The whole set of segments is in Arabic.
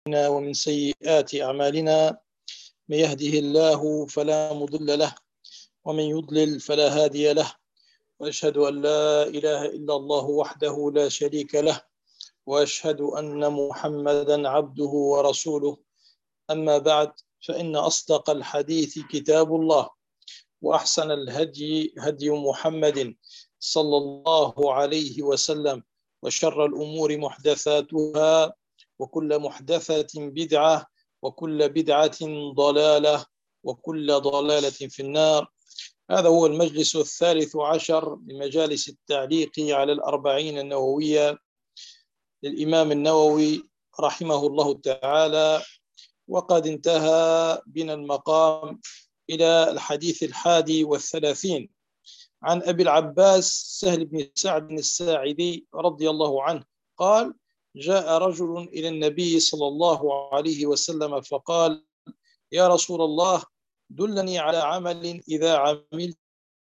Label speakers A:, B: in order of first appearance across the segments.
A: ومن سيئات أعمالنا، من يهده الله فلا مضل له ومن يضلل فلا هادي له، وأشهد أن لا إله إلا الله وحده لا شريك له، وأشهد أن محمدا عبده ورسوله. أما بعد، فإن أصدق الحديث كتاب الله، وأحسن الهدي هدي محمد صلى الله عليه وسلم، وشر الأمور محدثاتها، وكل محدثة بدعة، وكل بدعة ضلالة، وكل ضلالة في النار. هذا هو المجلس 13 من مجالس التعليق على الأربعين النووية للإمام النووي رحمه الله تعالى، وقد انتهى بنا المقام إلى الحديث 31 عن أبي العباس سهل بن سعد الساعدي رضي الله عنه قال: جاء رجل إلى النبي صلى الله عليه وسلم فقال: يا رسول الله، دلني على عمل إذا عملته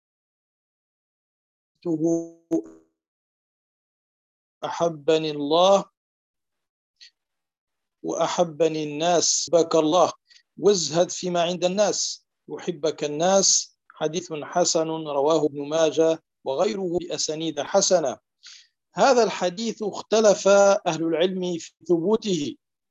A: أحبني الله وأحبني الناس، بك الله وازهد فيما عند الناس يحبك الناس. حديث حسن رواه ابن ماجه وغيره بأسانيد حسنة. هذا الحديث اختلف أهل العلم في ثبوته،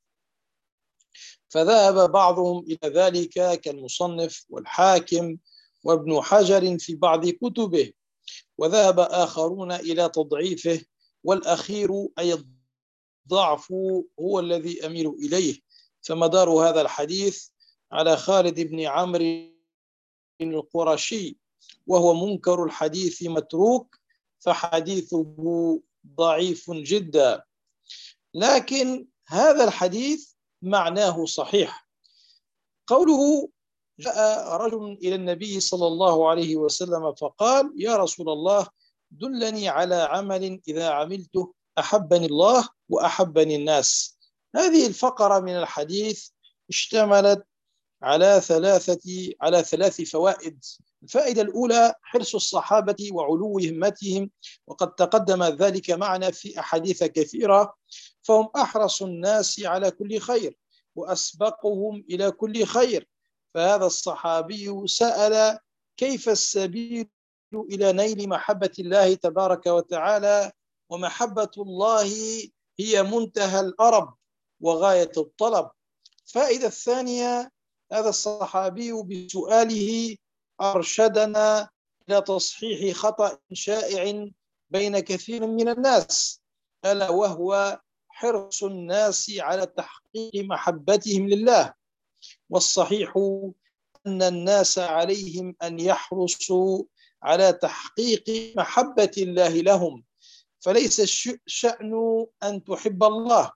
A: فذهب بعضهم إلى ذلك كالمصنف والحاكم وابن حجر في بعض كتبه، وذهب آخرون إلى تضعيفه، والأخير أي الضعف هو الذي أميل إليه. فمدار هذا الحديث على خالد بن عمرو القرشي، وهو منكر الحديث متروك، فحديثه ضعيف جدا. لكن هذا الحديث معناه صحيح. قوله: جاء رجل إلى النبي صلى الله عليه وسلم فقال: يا رسول الله، دلني على عمل إذا عملته أحبني الله وأحبني الناس. هذه الفقرة من الحديث اشتملت على ثلاث فوائد. الفائدة الأولى: حرص الصحابة وعلو همتهم، وقد تقدم ذلك معنا في أحاديث كثيرة، فهم أحرص الناس على كل خير وأسبقهم إلى كل خير. فهذا الصحابي سأل: كيف السبيل إلى نيل محبة الله تبارك وتعالى؟ ومحبة الله هي منتهى الأرب وغاية الطلب. الفائدة الثانية: هذا الصحابي بسؤاله أرشدنا إلى تصحيح خطأ شائع بين كثير من الناس، ألا وهو حرص الناس على تحقيق محبتهم لله. والصحيح أن الناس عليهم أن يحرصوا على تحقيق محبة الله لهم، فليس الشأن أن تحب الله،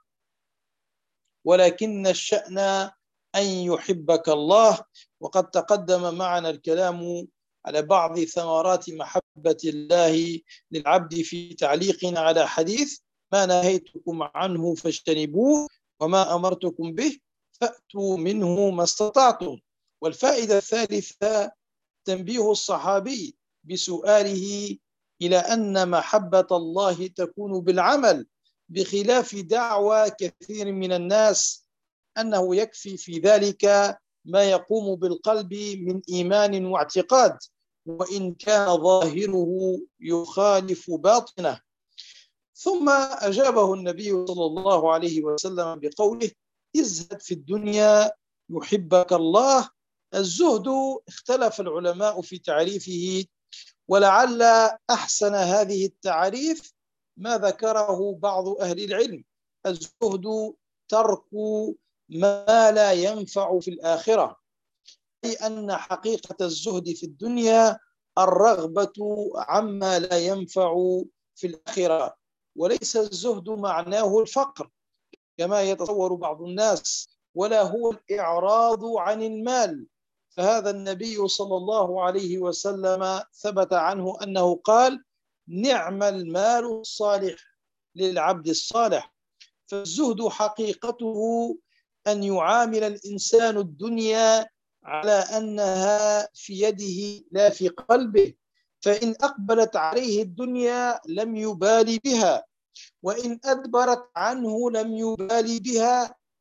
A: ولكن الشأن أن يحبك الله. وقد تقدم معنا الكلام على بعض ثمرات محبة الله للعبد في تعليقنا على حديث: ما نهيتكم عنه فاجتنبوه وما أمرتكم به فأتوا منه ما استطعتم. والفائدة الثالثة: تنبيه الصحابي بسؤاله إلى أن محبة الله تكون بالعمل، بخلاف دعوى كثير من الناس أنه يكفي في ذلك ما يقوم بالقلب من إيمان واعتقاد، وإن كان ظاهره يخالف باطنه. ثم أجابه النبي صلى الله عليه وسلم بقوله: ازهد في الدنيا يحبك الله. الزهد اختلف العلماء في تعريفه، ولعل أحسن هذه التعريف ما ذكره بعض أهل العلم: الزهد ترك ما لا ينفع في الآخرة، أي أن حقيقة الزهد في الدنيا الرغبة عما لا ينفع في الآخرة، وليس الزهد معناه الفقر كما يتصور بعض الناس، ولا هو الإعراض عن المال. فهذا النبي صلى الله عليه وسلم ثبت عنه أنه قال: نعم المال الصالح للعبد الصالح. فالزهد حقيقته أن يعامل الإنسان الدنيا على أنها في يده لا في قلبه، فإن أقبلت عليه الدنيا لم يبالي بها، وإن أدبرت عنه لم يبالي بها،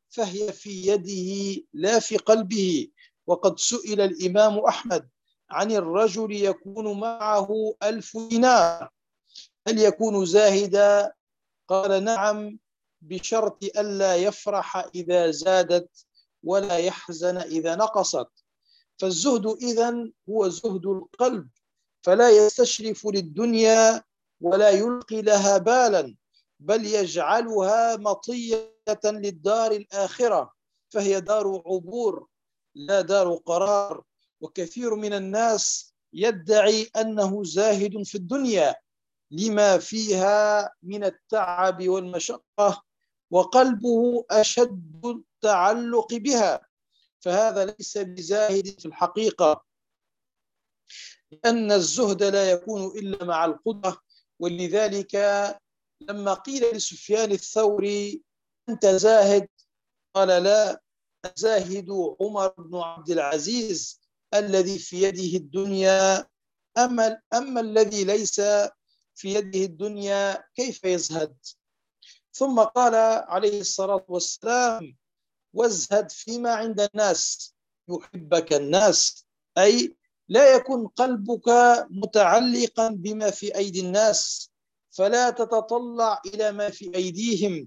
A: فهي في يده لا في قلبه. وقد سئل الإمام أحمد عن الرجل يكون معه 1000 دينار هل يكون زاهدا؟ قال نعم، بشرط ألا يفرح إذا زادت ولا يحزن إذا نقصت. فالزهد إذن هو زهد القلب، فلا يستشرف للدنيا ولا يلقي لها بالا، بل يجعلها مطية للدار الآخرة، فهي دار عبور لا دار قرار. وكثير من الناس يدعي أنه زاهد في الدنيا لما فيها من التعب والمشقة، وقلبه أشد التعلق بها، فهذا ليس بزاهد في الحقيقة، لأن الزهد لا يكون إلا مع القدرة. ولذلك لما قيل لسفيان الثوري أنت زاهد؟ قال لا، زاهد عمر بن عبد العزيز الذي في يده الدنيا، أما الذي ليس في يده الدنيا كيف يزهد؟ ثم قال عليه الصلاة والسلام وازهد فيما عند الناس يحبك الناس، أي لا يكن قلبك متعلقا بما في أيدي الناس، فلا تتطلع إلى ما في أيديهم،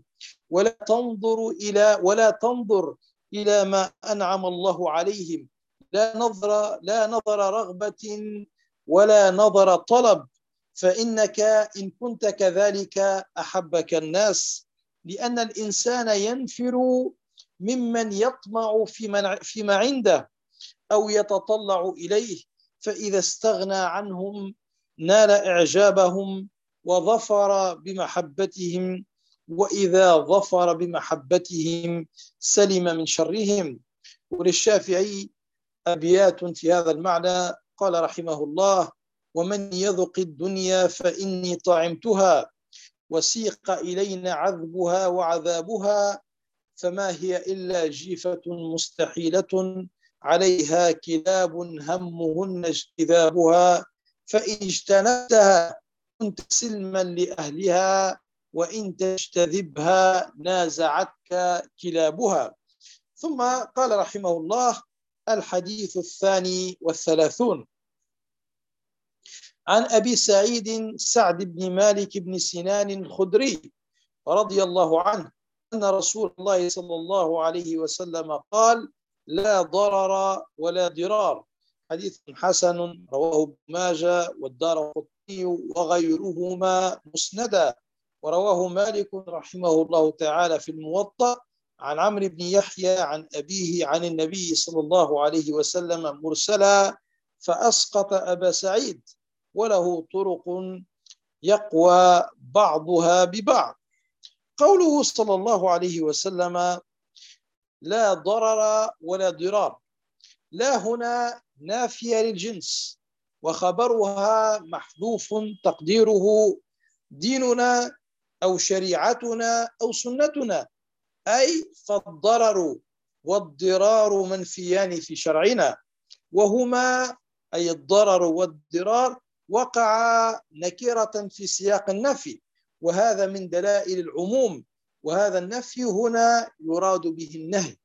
A: ولا تنظر إلى ما أنعم الله عليهم، لا نظر رغبة ولا نظر طلب، فإنك إن كنت كذلك أحبك الناس، لأن الإنسان ينفر ممن يطمع فيما عنده أو يتطلع إليه، فإذا استغنى عنهم نال إعجابهم وظفر بمحبتهم، وإذا ظفر بمحبتهم سلم من شرهم. وللشافعي أبيات في هذا المعنى، قال رحمه الله ومن يذق الدنيا فإني طعمتها وسيق إلينا عذبها وعذابها، فما هي إلا جيفة مستحيلة عليها كلاب همهن اجتذابها، فإن اجتنبتها كنت سلما لأهلها وإن تجتذبها نازعتك كلابها. ثم قال رحمه الله الحديث 32 عن أبي سعيد سعد بن مالك بن سنان الخدري رضي الله عنه أن رسول الله صلى الله عليه وسلم قال لا ضرر ولا ضرار، حديث حسن رواه ابن ماجه والدارقطني وغيرهما مسندا. ورواه مالك رحمه الله تعالى في الموطأ عن عمرو بن يحيى عن أبيه عن النبي صلى الله عليه وسلم مرسلا، فأسقط أبا سعيد، وله طرق يقوى بعضها ببعض. قوله صلى الله عليه وسلم لا ضرر ولا ضرار، لا هنا نافية للجنس، وخبرها محذوف تقديره ديننا أو شريعتنا أو سنتنا، أي فالضرر والضرار منفيان في شرعنا، وهما أي الضرر والضرار وقع نكرة في سياق النفي، وهذا من دلائل العموم، وهذا النفي هنا يراد به النهي،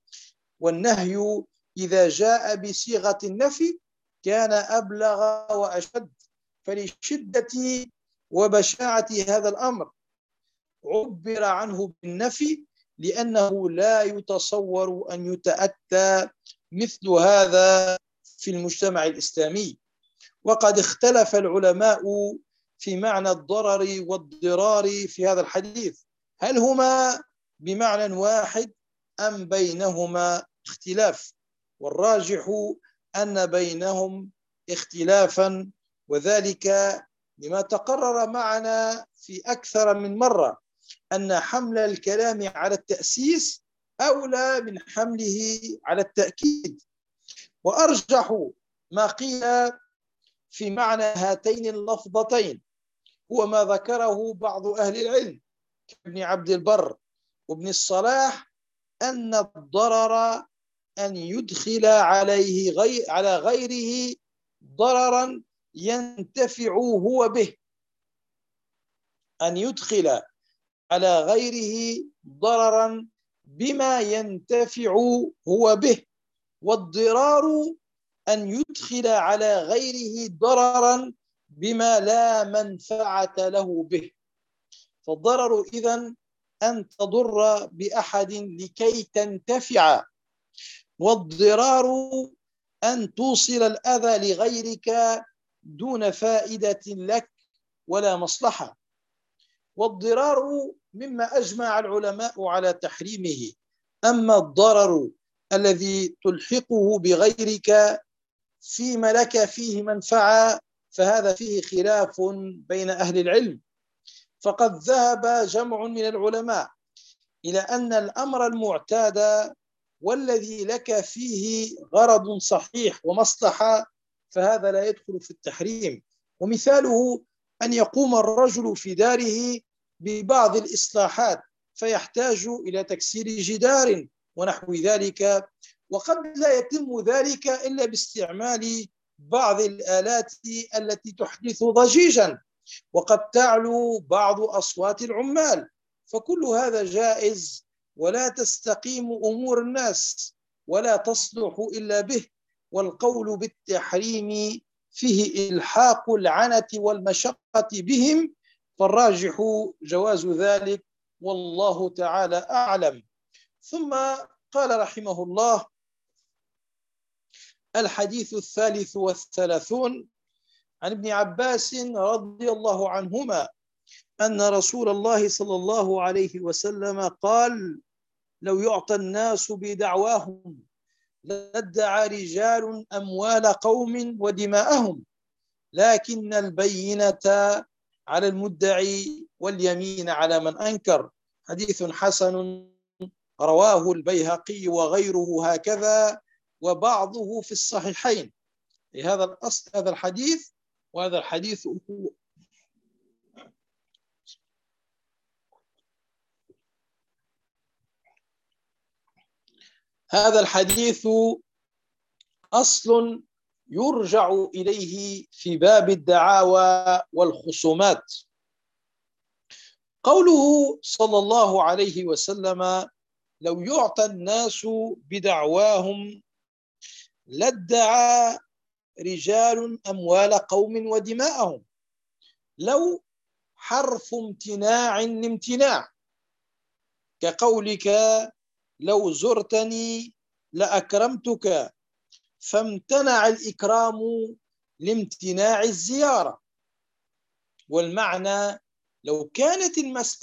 A: والنهي إذا جاء بصيغة النفي كان أبلغ وأشد، فلشدة وبشاعة هذا الأمر عبر عنه بالنفي، لأنه لا يتصور أن يتأتى مثل هذا في المجتمع الإسلامي. وقد اختلف العلماء في معنى الضرر والضرار في هذا الحديث، هل هما بمعنى واحد أم بينهما اختلاف؟ والراجح أن بينهم اختلافا، وذلك لما تقرر معنا في أكثر من مرة أن حمل الكلام على التأسيس أولى من حمله على التأكيد. وأرجح ما قيل في معنى هاتين اللفظتين هو ما ذكره بعض أهل العلم كابن عبد البر وابن الصلاح، أن الضرر أن يدخل على غيره ضررا ينتفع هو به، أن يدخل على غيره ضررا بما ينتفع هو به، والضرار أن يدخل على غيره ضررا بما لا منفعة له به. فالضرر إذن أن تضر بأحد لكي تنتفع، والضرار أن توصل الأذى لغيرك دون فائدة لك ولا مصلحة. والضرار مما أجمع العلماء على تحريمه. أما الضرر الذي تلحقه بغيرك فيما لك فيه منفعة فهذا فيه خلاف بين أهل العلم. فقد ذهب جمع من العلماء إلى أن الأمر المعتاد والذي لك فيه غرض صحيح ومصلحة فهذا لا يدخل في التحريم. ومثاله أن يقوم الرجل في داره ببعض الإصلاحات فيحتاج إلى تكسير جدار ونحو ذلك، وقد لا يتم ذلك إلا باستعمال بعض الآلات التي تحدث ضجيجا، وقد تعلو بعض أصوات العمال، فكل هذا جائز ولا تستقيم أمور الناس ولا تصلح إلا به. والقول بالتحريم فيه إلحاق العنة والمشقة بهم، فالراجح جواز ذلك والله تعالى أعلم. ثم قال رحمه الله: الحديث 33 عن ابن عباس رضي الله عنهما أن رسول الله صلى الله عليه وسلم قال: لو يعطى الناس بدعواهم لادعى رجال أموال قوم ودماءهم، لكن البينة على المدعي واليمين على من أنكر. حديث حسن رواه البيهقي وغيره هكذا، وبعضه في الصحيحين. هذا الأصل هذا الحديث، وهذا الحديث هذا الحديث أصل يرجع إليه في باب الدعاوى والخصومات. قوله صلى الله عليه وسلم: لو يعطى الناس بدعواهم لادعى رجال أموال قوم ودماءهم. لو حرف امتناع لامتناع، كقولك: لو زرتني لأكرمتك، فامتنع الإكرام لامتناع الزيارة. والمعنى لو كانت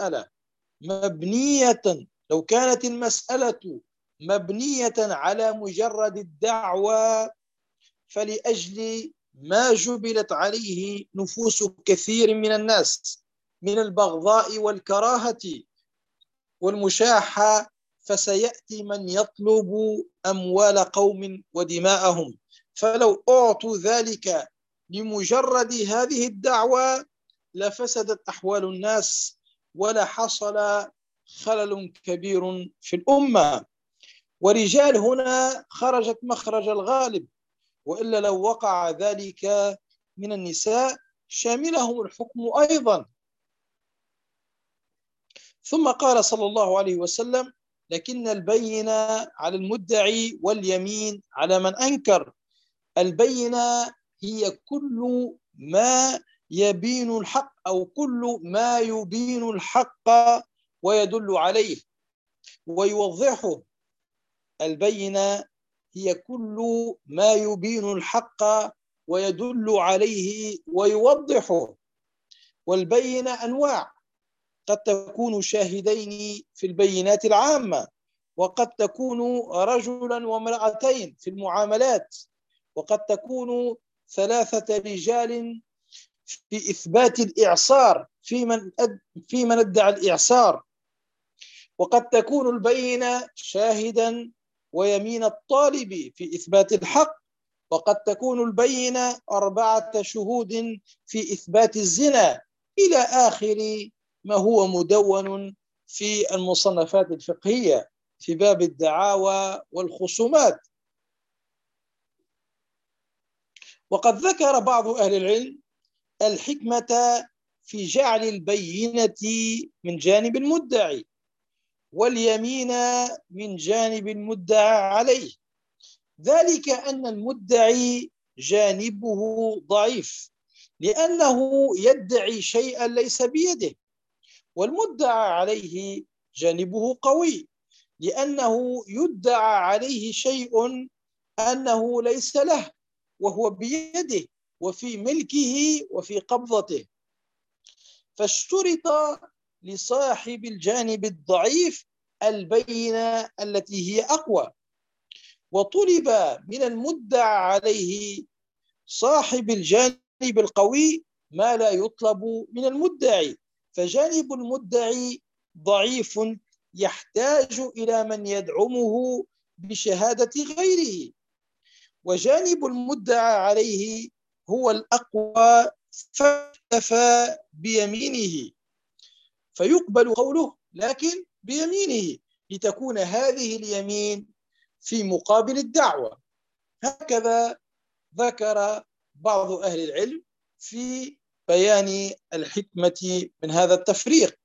A: المسألة مبنية على مجرد الدعوة فلأجل ما جبلت عليه نفوس كثير من الناس من البغضاء والكراهة والمشاحة، فسيأتي من يطلب أموال قوم ودماءهم، فلو أعطوا ذلك لمجرد هذه الدعوة لفسدت أحوال الناس ولحصل خلل كبير في الأمة. ورجال هنا خرجت مخرج الغالب، وإلا لو وقع ذلك من النساء شاملهم الحكم أيضا. ثم قال صلى الله عليه وسلم: لكن البينة على المدعي واليمين على من أنكر. البينة هي كل ما يبين الحق أو كل ما يبين الحق ويدل عليه ويوضحه. البينة هي كل ما يبين الحق ويدل عليه ويوضحه. والبينة أنواع، قد تكون شاهدين في البينات العامة، وقد تكون رجلا وامرأتين في المعاملات، وقد تكون 3 رجال في إثبات الإعصار في من ادعى الإعصار، وقد تكون البينة شاهدا ويمين الطالب في إثبات الحق، وقد تكون البينة 4 شهود في إثبات الزنا، إلى آخر ما هو مدون في المصنفات الفقهية في باب الدعاوى والخصومات. وقد ذكر بعض أهل العلم الحكمة في جعل البينة من جانب المدعي، واليمين من جانب المدعى عليه، ذلك أن المدعي جانبه ضعيف لأنه يدعي شيئا ليس بيده، والمدعى عليه جانبه قوي لأنه يدعى عليه شيء أنه ليس له وهو بيده وفي ملكه وفي قبضته. فاشترط لصاحب الجانب الضعيف البينة التي هي أقوى، وطلب من المدعى عليه صاحب الجانب القوي ما لا يطلب من المدعي، فجانب المدعي ضعيف يحتاج إلى من يدعمه بشهادة غيره، وجانب المدعى عليه هو الأقوى فاكتفى بيمينه فيقبل قوله لكن بيمينه لتكون هذه اليمين في مقابل الدعوة. هكذا ذكر بعض أهل العلم في بيان الحكمة من هذا التفريق.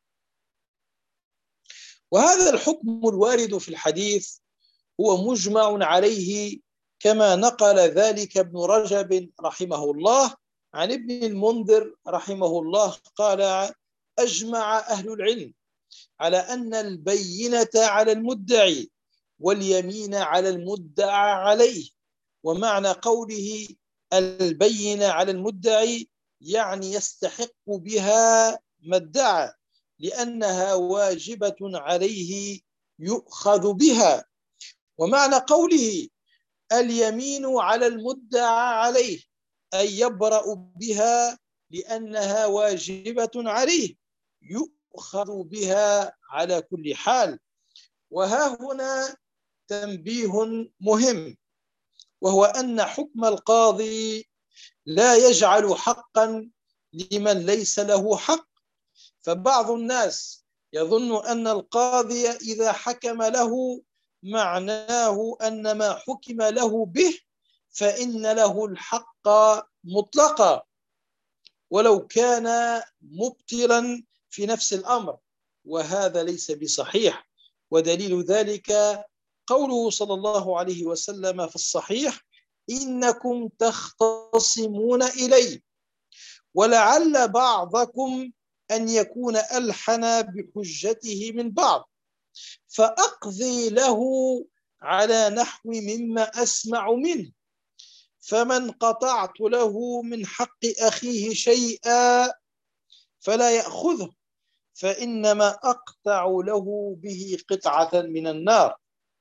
A: وهذا الحكم الوارد في الحديث هو مجمع عليه كما نقل ذلك ابن رجب رحمه الله عن ابن المنذر رحمه الله قال: أجمع أهل العلم على أن البينة على المدعي واليمين على المدعى عليه. ومعنى قوله البينة على المدعي يعني يستحق بها ما ادعى لأنها واجبة عليه يؤخذ بها. ومعنى قوله اليمين على المدعى عليه أي يبرأ بها لأنها واجبة عليه يؤخذ بها على كل حال. وها هنا تنبيه مهم، وهو أن حكم القاضي لا يجعل حقا لمن ليس له حق. فبعض الناس يظن أن القاضي إذا حكم له معناه أن ما حكم له به فإن له الحق مطلقا ولو كان مبطلا في نفس الأمر، وهذا ليس بصحيح. ودليل ذلك قوله صلى الله عليه وسلم في الصحيح: إنكم تختصمون إلي ولعل بعضكم أن يكون ألحن بحجته من بعض، فأقضي له على نحو مما أسمع منه، فمن قطعت له من حق أخيه شيئا فلا يأخذه، فإنما أقطع له به قطعة من النار.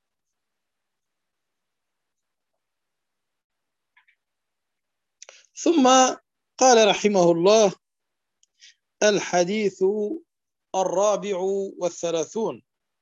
A: ثم قال رحمه الله: الحديث 34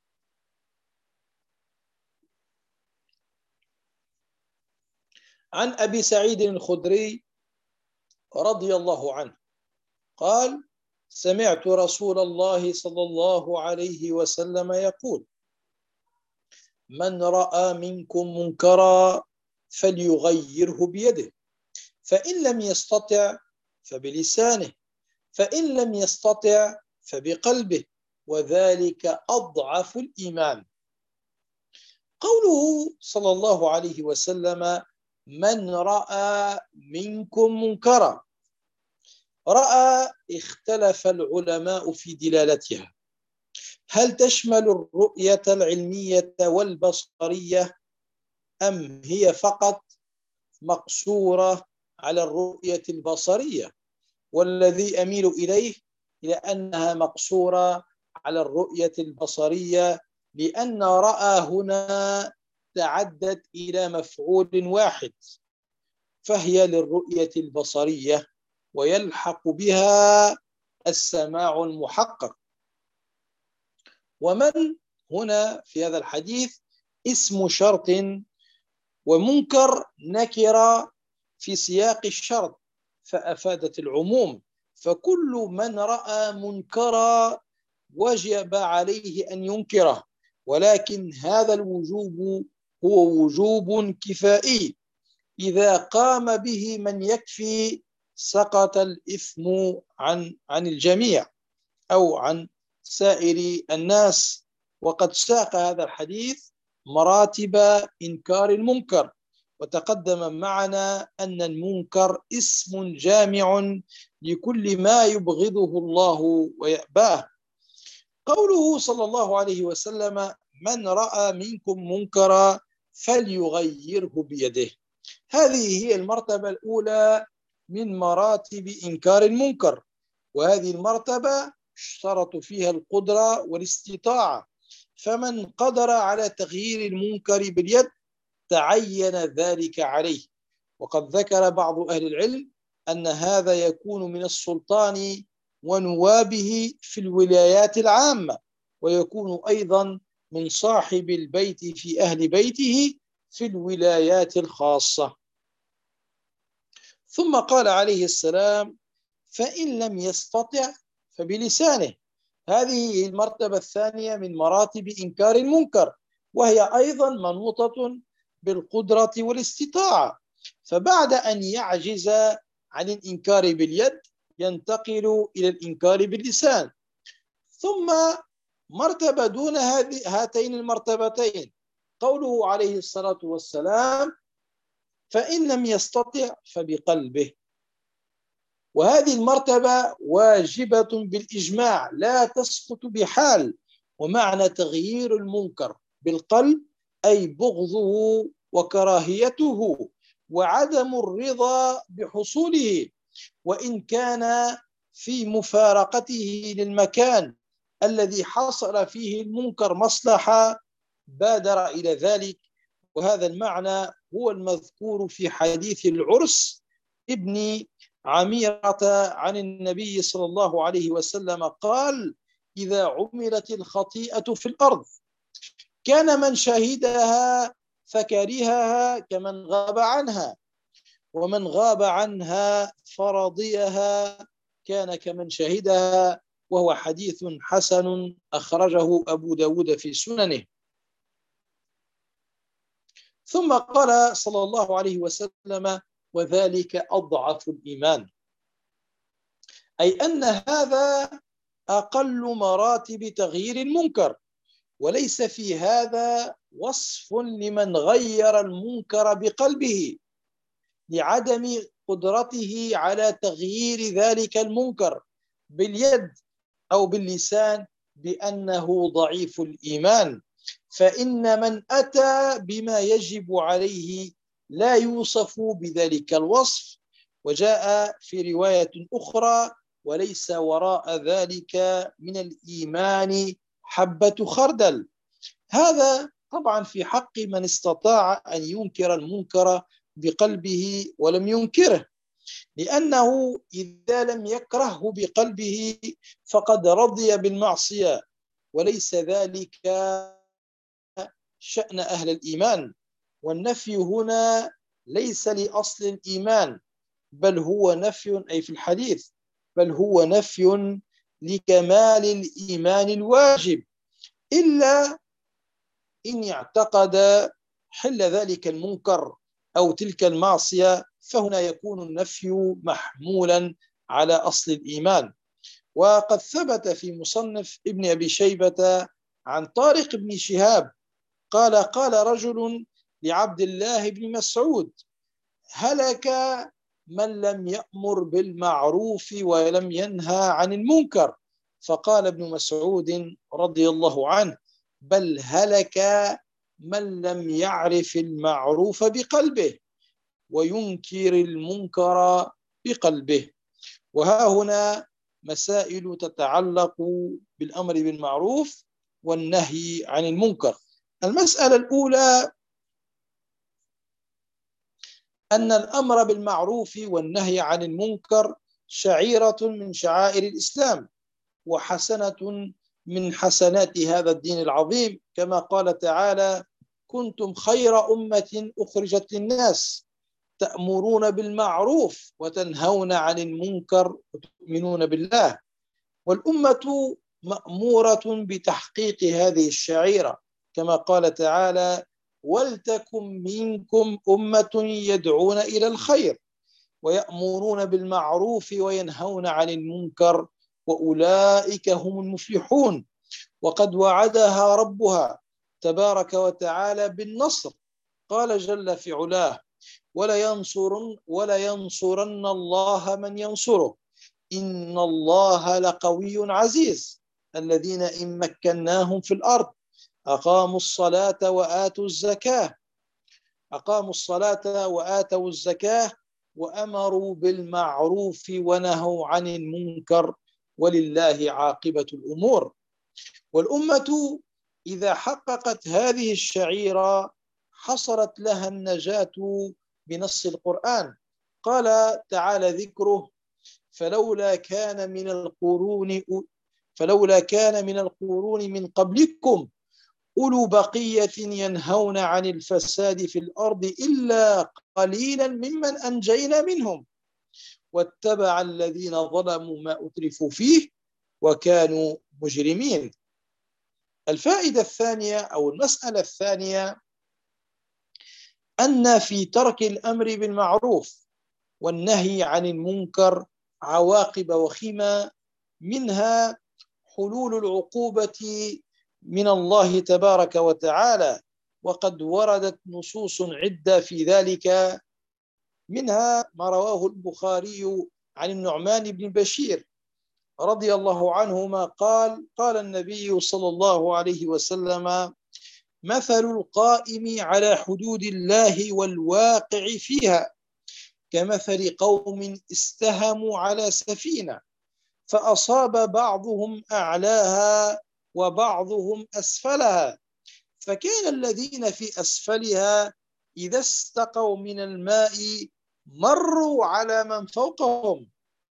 A: عن أبي سعيد الخدري رضي الله عنه قال: سمعت رسول الله صلى الله عليه وسلم يقول: من رأى منكم منكرا فليغيره بيده، فإن لم يستطع فبلسانه، فإن لم يستطع فبقلبه، وذلك أضعف الإيمان. قوله صلى الله عليه وسلم: من رأى منكم منكرا، رأى اختلف العلماء في دلالتها، هل تشمل الرؤية العلمية والبصرية أم هي فقط مقصورة على الرؤية البصرية؟ والذي أميل إليه إلى أنها مقصورة على الرؤية البصرية، لأن رأى هنا تعدت إلى مفعول واحد، فهي للرؤية البصرية ويلحق بها السماع المحقق. ومن هنا في هذا الحديث اسم شرط، ومنكر نكرة في سياق الشرط فأفادت العموم، فكل من رأى منكرا وجب عليه أن ينكره، ولكن هذا الوجوب هو وجوب كفائي، إذا قام به من يكفي سقط الإثم عن الجميع أو عن سائر الناس وقد ساق هذا الحديث مراتب إنكار المنكر، وتقدم معنا أن المنكر اسم جامع لكل ما يبغضه الله ويأباه. قوله صلى الله عليه وسلم: من رأى منكم منكرا فليغيره بيده، هذه هي المرتبة الأولى من مراتب إنكار المنكر، وهذه المرتبة اشترط فيها القدرة والاستطاعة، فمن قدر على تغيير المنكر باليد تعين ذلك عليه. وقد ذكر بعض أهل العلم أن هذا يكون من السلطان ونوابه في الولايات العامة، ويكون أيضا من صاحب البيت في أهل بيته في الولايات الخاصة. ثم قال عليه السلام: فإن لم يستطع فبلسانه، هذه المرتبة الثانية من مراتب إنكار المنكر، وهي أيضا منوطة بالقدرة والاستطاعة، فبعد أن يعجز عن الإنكار باليد ينتقل إلى الإنكار باللسان. ثم مرتبة دون هاتين المرتبتين، قوله عليه الصلاة والسلام: فإن لم يستطع فبقلبه، وهذه المرتبة واجبة بالإجماع لا تسقط بحال. ومعنى تغيير المنكر بالقلب أي بغضه وكراهيته وعدم الرضا بحصوله، وإن كان في مفارقته للمكان الذي حصل فيه المنكر مصلحة بادر إلى ذلك. وهذا المعنى هو المذكور في حديث العرس ابن عميرة عن النبي صلى الله عليه وسلم قال: إذا عملت الخطيئة في الأرض كان من شهدها فكرهها كمن غاب عنها، ومن غاب عنها فرضيها كان كمن شهدها. وهو حديث حسن أخرجه أبو داود في سننه. ثم قال صلى الله عليه وسلم: وذلك أضعف الإيمان، أي أن هذا أقل مراتب تغيير المنكر، وليس في هذا وصف لمن غير المنكر بقلبه لعدم قدرته على تغيير ذلك المنكر باليد أو باللسان بأنه ضعيف الإيمان، فإن من أتى بما يجب عليه لا يوصف بذلك الوصف. وجاء في رواية أخرى: وليس وراء ذلك من الإيمان حبة خردل. هذا طبعا في حق من استطاع أن ينكر المنكر بقلبه ولم ينكره، لأنه إذا لم يكرهه بقلبه فقد رضي بالمعصية، وليس ذلك شأن أهل الإيمان. والنفي هنا ليس لأصل الإيمان، بل هو نفي، أي في الحديث، بل هو نفي لكمال الإيمان الواجب، إلا إن اعتقد حل ذلك المنكر أو تلك المعصية، فهنا يكون النفي محمولا على أصل الإيمان. وقد ثبت في مصنف ابن أبي شيبة عن طارق بن شهاب قال: قال رجل لعبد الله بن مسعود: هلك من لم يأمر بالمعروف ولم ينهى عن المنكر. فقال ابن مسعود رضي الله عنه: بل هلك من لم يعرف المعروف بقلبه وينكر المنكر بقلبه. وها هنا مسائل تتعلق بالأمر بالمعروف والنهي عن المنكر. المسألة الأولى أن الأمر بالمعروف والنهي عن المنكر شعيرة من شعائر الإسلام، وحسنة من حسنات هذا الدين العظيم، كما قال تعالى: كنتم خير أمة أخرجت للناس تأمرون بالمعروف وتنهون عن المنكر وتؤمنون بالله. والأمة مأمورة بتحقيق هذه الشعيرة، كما قال تعالى: ولتكن منكم أمة يدعون إلى الخير ويأمرون بالمعروف وينهون عن المنكر وأولئك هم المفلحون. وقد وعدها ربها تبارك وتعالى بالنصر. قال جل في علاه: ولا ينصرن الله من ينصره إن الله لقوي عزيز. الذين إن مكناهم في الأرض أقاموا الصلاة وآتوا الزكاة وأمروا بالمعروف ونهوا عن المنكر ولله عاقبة الأمور. والأمة إذا حققت هذه الشعيرة حصلت لها النجاة بنص القرآن. قال تعالى ذكره: فلولا كان من القرون من قبلكم أولو بقية ينهون عن الفساد في الأرض إلا قليلا ممن أنجينا منهم واتبع الذين ظلموا ما أترفوا فيه وكانوا مجرمين. الفائدة الثانية أو المسألة الثانية أن في ترك الأمر بالمعروف والنهي عن المنكر عواقب وخيمة، منها حلول العقوبة من الله تبارك وتعالى، وقد وردت نصوص عدة في ذلك، منها ما رواه البخاري عن النعمان بن بشير رضي الله عنهما قال النبي صلى الله عليه وسلم: مثل القائم على حدود الله والواقع فيها كمثل قوم استهموا على سفينة فأصاب بعضهم أعلاها وبعضهم أسفلها، فكان الذين في أسفلها إذا استقوا من الماء مروا على من فوقهم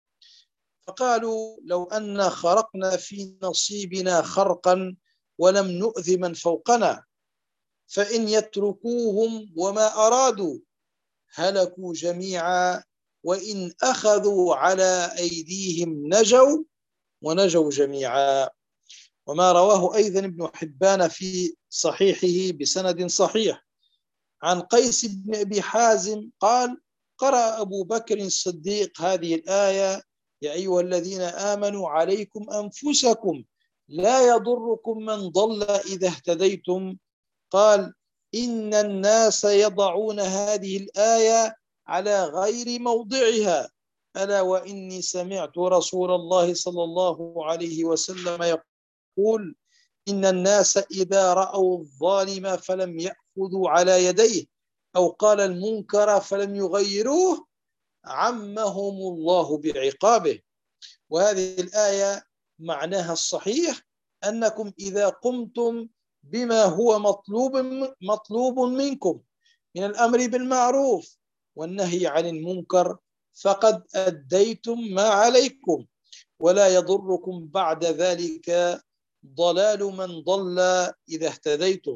A: فقالوا: لو أن خرقنا في نصيبنا خرقا ولم نؤذ من فوقنا، فإن يتركوهم وما أرادوا هلكوا جميعا، وإن أخذوا على أيديهم نجوا جميعا. وما رواه أيضا ابن حبان في صحيحه بسند صحيح عن قيس بن أبي حازم قال: قرأ أبو بكر الصديق هذه الآية: يا أيها الذين آمنوا عليكم أنفسكم لا يضركم من ضل إذا اهتديتم. قال: إن الناس يضعون هذه الآية على غير موضعها، ألا وإني سمعت رسول الله صلى الله عليه وسلم يقول: إن الناس إذا رأوا الظالم فلم يأخذوا على يديه أو قال المنكر فلم يغيروه عمهم الله بعقابه. وهذه الآية معناها الصحيح أنكم إذا قمتم بما هو مطلوب منكم من الأمر بالمعروف والنهي عن المنكر فقد أديتم ما عليكم، ولا يضركم بعد ذلك ضلال من ضل إذا اهتديتم.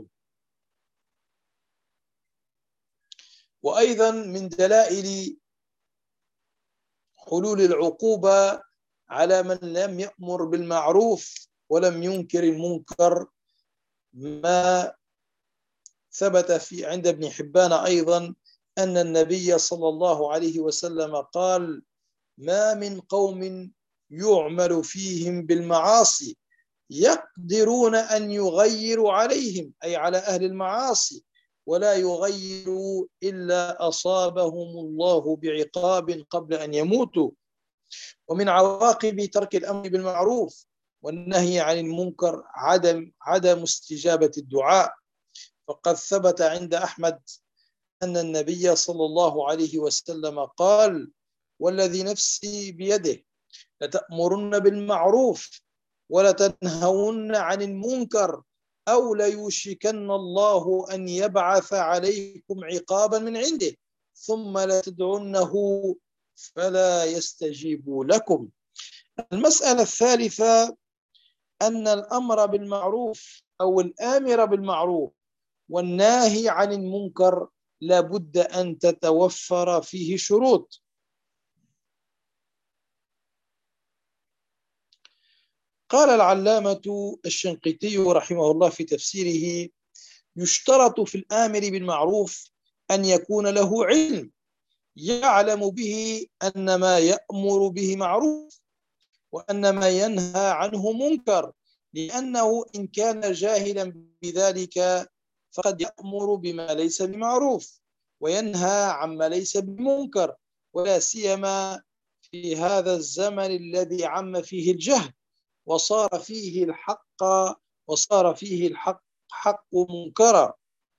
A: وأيضا من دلائل حلول العقوبة على من لم يأمر بالمعروف ولم ينكر المنكر ما ثبت عند ابن حبان أيضا أن النبي صلى الله عليه وسلم قال: ما من قوم يعمل فيهم بالمعاصي يقدرون أن يغيروا عليهم، أي على أهل المعاصي، ولا يغيروا إلا أصابهم الله بعقاب قبل أن يموتوا. ومن عواقب ترك الأمر بالمعروف والنهي عن المنكر عدم استجابة الدعاء، فقد ثبت عند أحمد أن النبي صلى الله عليه وسلم قال: والذي نفسي بيده لتأمرن بالمعروف ولتنهون عن المنكر أو ليوشكن الله أن يبعث عليكم عقابا من عنده ثم لتدعنه فلا يستجيب لكم. المسألة الثالثة أن الأمر بالمعروف أو الآمر بالمعروف والناهي عن المنكر لابد أن تتوفر فيه شروط. قال العلامة الشنقيطي رحمه الله في تفسيره: يشترط في الآمر بالمعروف أن يكون له علم يعلم به أن ما يأمر به معروف وأن ما ينهى عنه منكر، لأنه إن كان جاهلا بذلك فقد يأمر بما ليس بمعروف وينهى عما ليس بمنكر، ولا سيما في هذا الزمن الذي عم فيه الجهل وصار فيه الحق حق منكرا.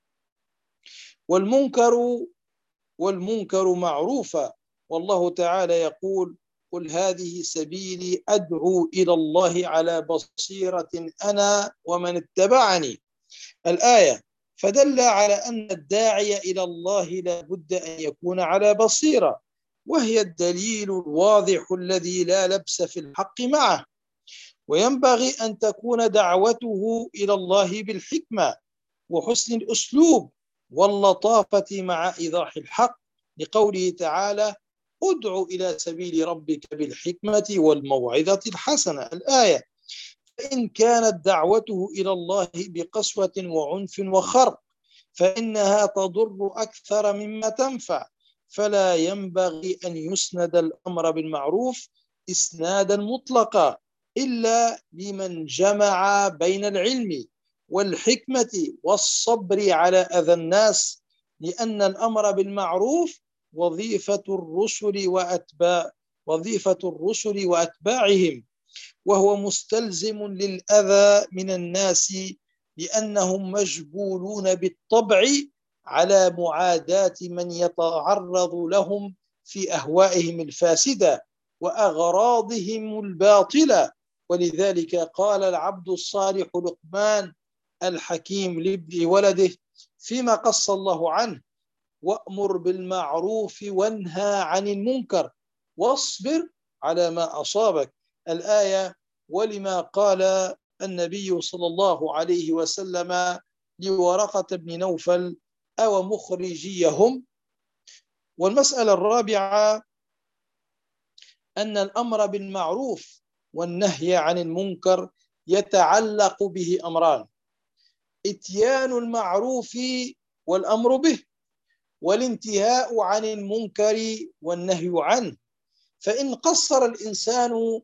A: والمنكر معروفا، والله تعالى يقول: قل هذه سبيلي أدعو إلى الله على بصيرة أنا ومن اتبعني. الآية. فدل على أن الداعي إلى الله لا بد أن يكون على بصيرة، وهي الدليل الواضح الذي لا لبس في الحق معه. وينبغي أن تكون دعوته إلى الله بالحكمة وحسن الأسلوب واللطافة مع إيضاح الحق، لقوله تعالى: ادع إلى سبيل ربك بالحكمة والموعظة الحسنة. الآية. فإن كانت دعوته إلى الله بقسوة وعنف وخرق فإنها تضر أكثر مما تنفع، فلا ينبغي أن يسند الأمر بالمعروف إسنادا مطلقا إلا لمن جمع بين العلم والحكمة والصبر على أذى الناس، لأن الأمر بالمعروف وظيفة الرسل وأتباعهم، وهو مستلزم للأذى من الناس، لأنهم مجبولون بالطبع على معاداة من يتعرض لهم في أهوائهم الفاسدة وأغراضهم الباطلة. ولذلك قال العبد الصالح لقمان الحكيم لابن ولده فيما قص الله عنه: وأمر بالمعروف وانهى عن المنكر واصبر على ما أصابك. الآية. ولما قال النبي صلى الله عليه وسلم لورقة بن نوفل: أو مخرجيهم. والمسألة الرابعة أن الأمر بالمعروف والنهي عن المنكر يتعلق به أمران: إتيان المعروف والأمر به، والانتهاء عن المنكر والنهي عنه. فإن قصر الإنسان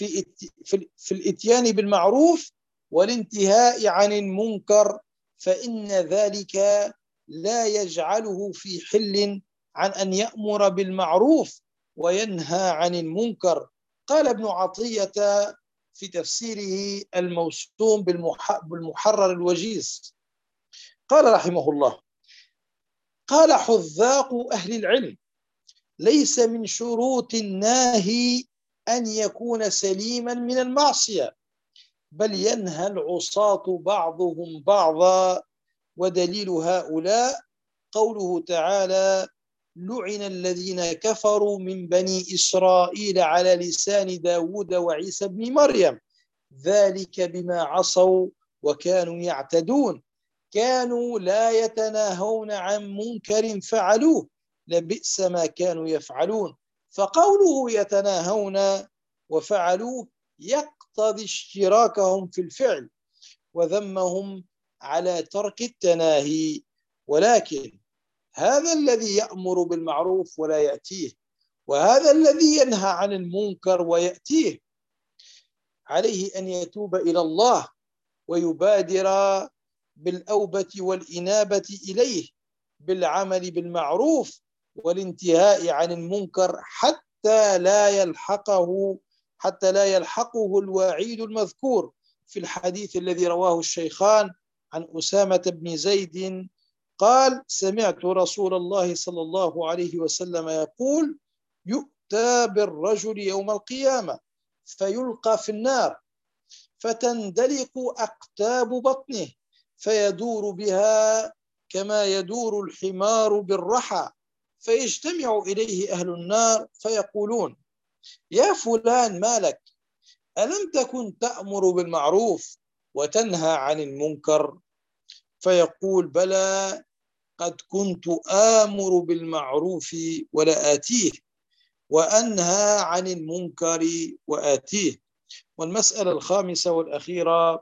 A: في الإتيان بالمعروف والانتهاء عن المنكر فإن ذلك لا يجعله في حل عن أن يأمر بالمعروف وينهى عن المنكر. قال ابن عطية في تفسيره الموسوم بالمحرر الوجيز، قال رحمه الله: قال حذاق أهل العلم: ليس من شروط الناهي أن يكون سليما من المعصية، بل ينهى العصاة بعضهم بعضا. ودليل هؤلاء قوله تعالى: لعن الذين كفروا من بني إسرائيل على لسان داود وعيسى بن مريم، ذلك بما عصوا وكانوا يعتدون، كانوا لا يتناهون عن منكر فعلوه، لبئس ما كانوا يفعلون. فقوله يتناهون وفعلوه يقتضي اشتراكهم في الفعل وذمهم على ترك التناهي. ولكن هذا الذي يأمر بالمعروف ولا يأتيه، وهذا الذي ينهى عن المنكر ويأتيه، عليه أن يتوب إلى الله ويبادر بالأوبة والإنابة إليه بالعمل بالمعروف والانتهاء عن المنكر حتى لا يلحقه الوعيد المذكور في الحديث الذي رواه الشيخان عن أسامة بن زيد قال: سمعت رسول الله صلى الله عليه وسلم يقول: يؤتى بالرجل يوم القيامة فيلقى في النار فتندلق أقتاب بطنه فيدور بها كما يدور الحمار بالرحى، فيجتمع إليه أهل النار فيقولون: يا فلان ما لك؟ ألم تكن تأمر بالمعروف وتنهى عن المنكر؟ فيقول: بلى، قد كنت آمر بالمعروف ولا آتيه، وأنهى عن المنكر وآتيه. والمسألة الخامسة والأخيرة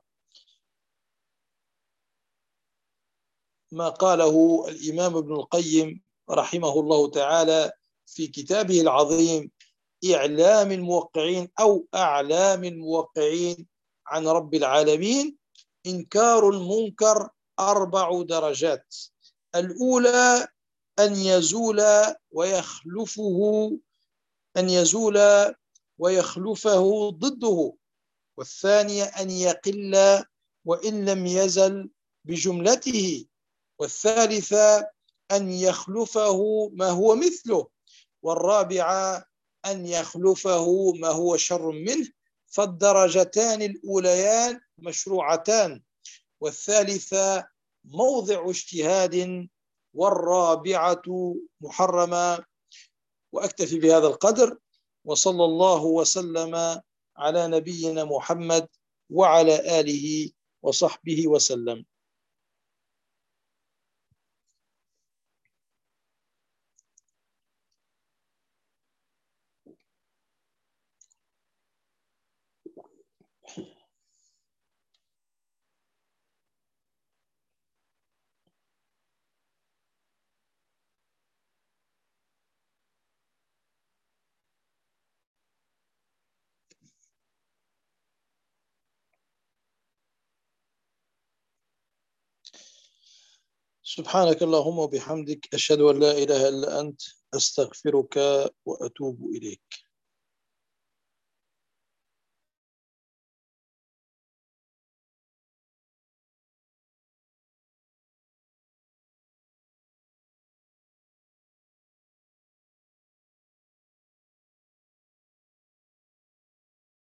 A: ما قاله الإمام ابن القيم رحمه الله تعالى في كتابه العظيم إعلام الموقعين أو أعلام الموقعين عن رب العالمين. إنكار المنكر 4 درجات. الأولى أن يزول ويخلفه ضده. والثانية أن يقل وإن لم يزل بجملته. والثالثة أن يخلفه ما هو مثله. والرابعة أن يخلفه ما هو شر منه. فالدرجتان الأوليان مشروعتان، والثالثة موضع اجتهاد، والرابعة محرمة. وأكتفي بهذا القدر، وصلى الله وسلم على نبينا محمد وعلى آله وصحبه وسلم. سبحانك اللهم وبحمدك، أشهد أن لا إله إلا أنت، أستغفرك وأتوب إليك.